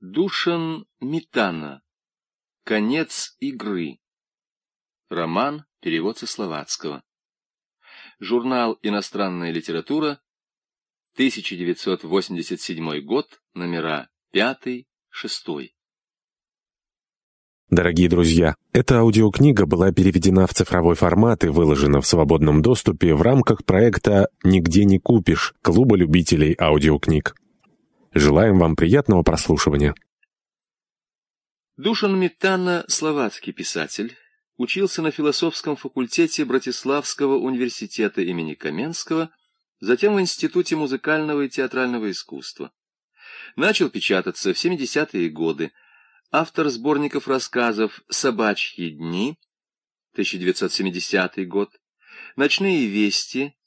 Душан Митана. Конец игры. Роман, перевод со словацкого. Журнал «Иностранная литература», 1987 год, номера 5-6. Дорогие друзья, эта аудиокнига была переведена в цифровой формат и выложена в свободном доступе в рамках проекта «Нигде не купишь» Клуба любителей аудиокниг. Желаем вам приятного прослушивания. Душан Митана — словацкий писатель, учился на философском факультете Братиславского университета имени Каменского, затем в Институте музыкального и театрального искусства. Начал печататься в 70-е годы. Автор сборников рассказов «Собачьи дни», 1970 год, «Ночные вести»,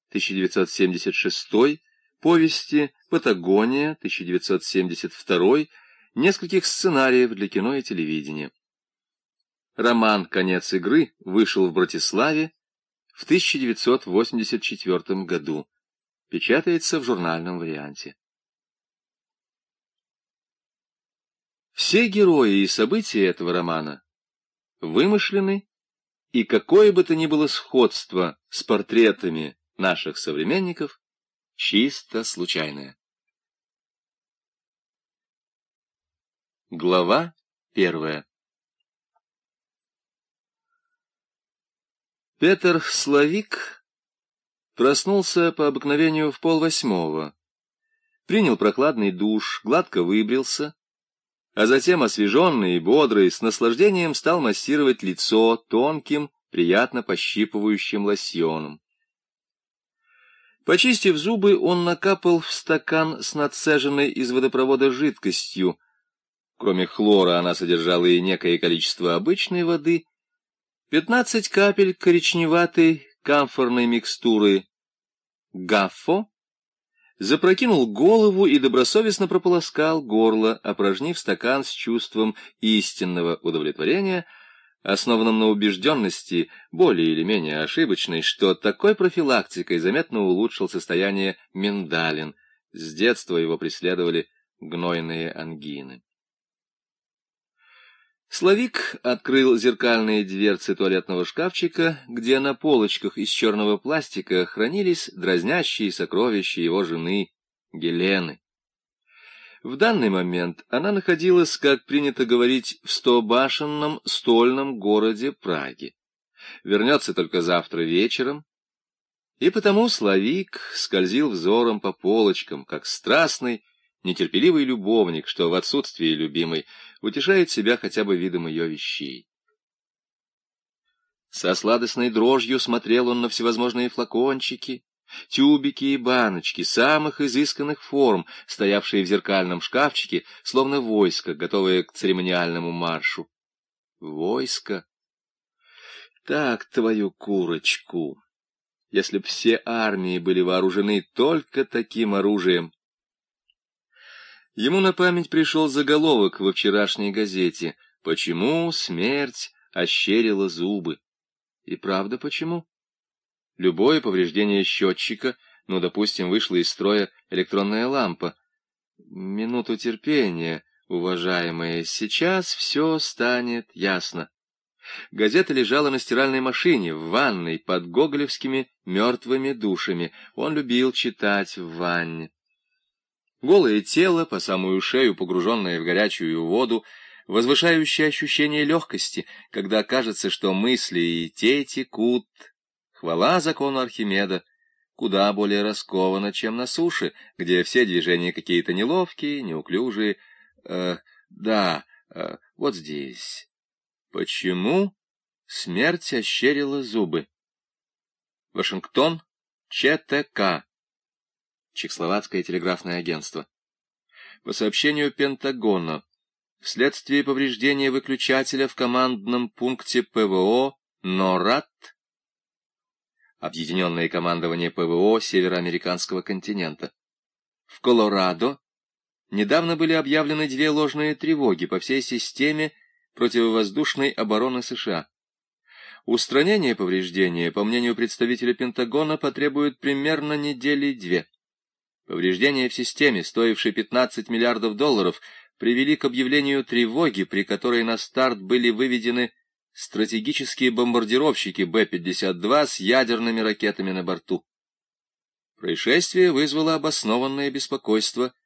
1976, повести «Патагония», 1972, нескольких сценариев для кино и телевидения. Роман «Конец игры» вышел в Братиславе в 1984 году. Печатается в журнальном варианте. Все герои и события этого романа вымышлены, и какое бы то ни было сходство с портретами наших современников чисто случайное. Глава 1. Петр Славик проснулся по обыкновению в 7:30, принял прохладный душ, гладко выбрился, а затем, освеженный и бодрый, с наслаждением стал массировать лицо тонким, приятно пощипывающим лосьоном. Почистив зубы, он накапал в стакан с надцеженной из водопровода жидкостью. Кроме хлора она содержала и некое количество обычной воды, 15 капель коричневатой камфорной микстуры гаффо, запрокинул голову и добросовестно прополоскал горло, опорожнив стакан с чувством истинного удовлетворения, основанным на убежденности, более или менее ошибочной, что такой профилактикой заметно улучшил состояние миндалин. С детства его преследовали гнойные ангины. Славик открыл зеркальные дверцы туалетного шкафчика, где на полочках из черного пластика хранились дразнящие сокровища его жены Гелены. В данный момент она находилась, как принято говорить, в 100-башенном стольном городе Праге. Вернется только завтра вечером, и потому Славик скользил взором по полочкам, как страстный, нетерпеливый любовник, что в отсутствии любимой утешает себя хотя бы видом ее вещей. Со сладостной дрожью смотрел он на всевозможные флакончики, тюбики и баночки самых изысканных форм, стоявшие в зеркальном шкафчике, словно войско, готовое к церемониальному маршу. Войско? Так, твою курочку! Если б все армии были вооружены только таким оружием. Ему на память пришел заголовок во вчерашней газете «Почему смерть ощерила зубы?» И правда, почему? Любое повреждение счетчика, допустим, вышла из строя электронная лампа. Минуту терпения, уважаемые, сейчас все станет ясно. Газета лежала на стиральной машине, в ванной, под гоголевскими мертвыми душами. Он любил читать в ванне. Голое тело, по самую шею погруженное в горячую воду, возвышающее ощущение легкости, когда кажется, что мысли и те текут. Хвала закону Архимеда, куда более раскованно, чем на суше, где все движения какие-то неловкие, неуклюжие. Вот здесь. Почему смерть ощерила зубы? Вашингтон, ЧТК. Чехословацкое телеграфное агентство. По сообщению Пентагона, вследствие повреждения выключателя в командном пункте ПВО НОРАД, Объединенное командование ПВО североамериканского континента, в Колорадо недавно были объявлены 2 ложные тревоги по всей системе противовоздушной обороны США. Устранение повреждения, по мнению представителя Пентагона, потребует примерно 2 недели. Повреждения в системе, стоившей $15 миллиардов, привели к объявлению тревоги, при которой на старт были выведены стратегические бомбардировщики Б-52 с ядерными ракетами на борту. Происшествие вызвало обоснованное беспокойство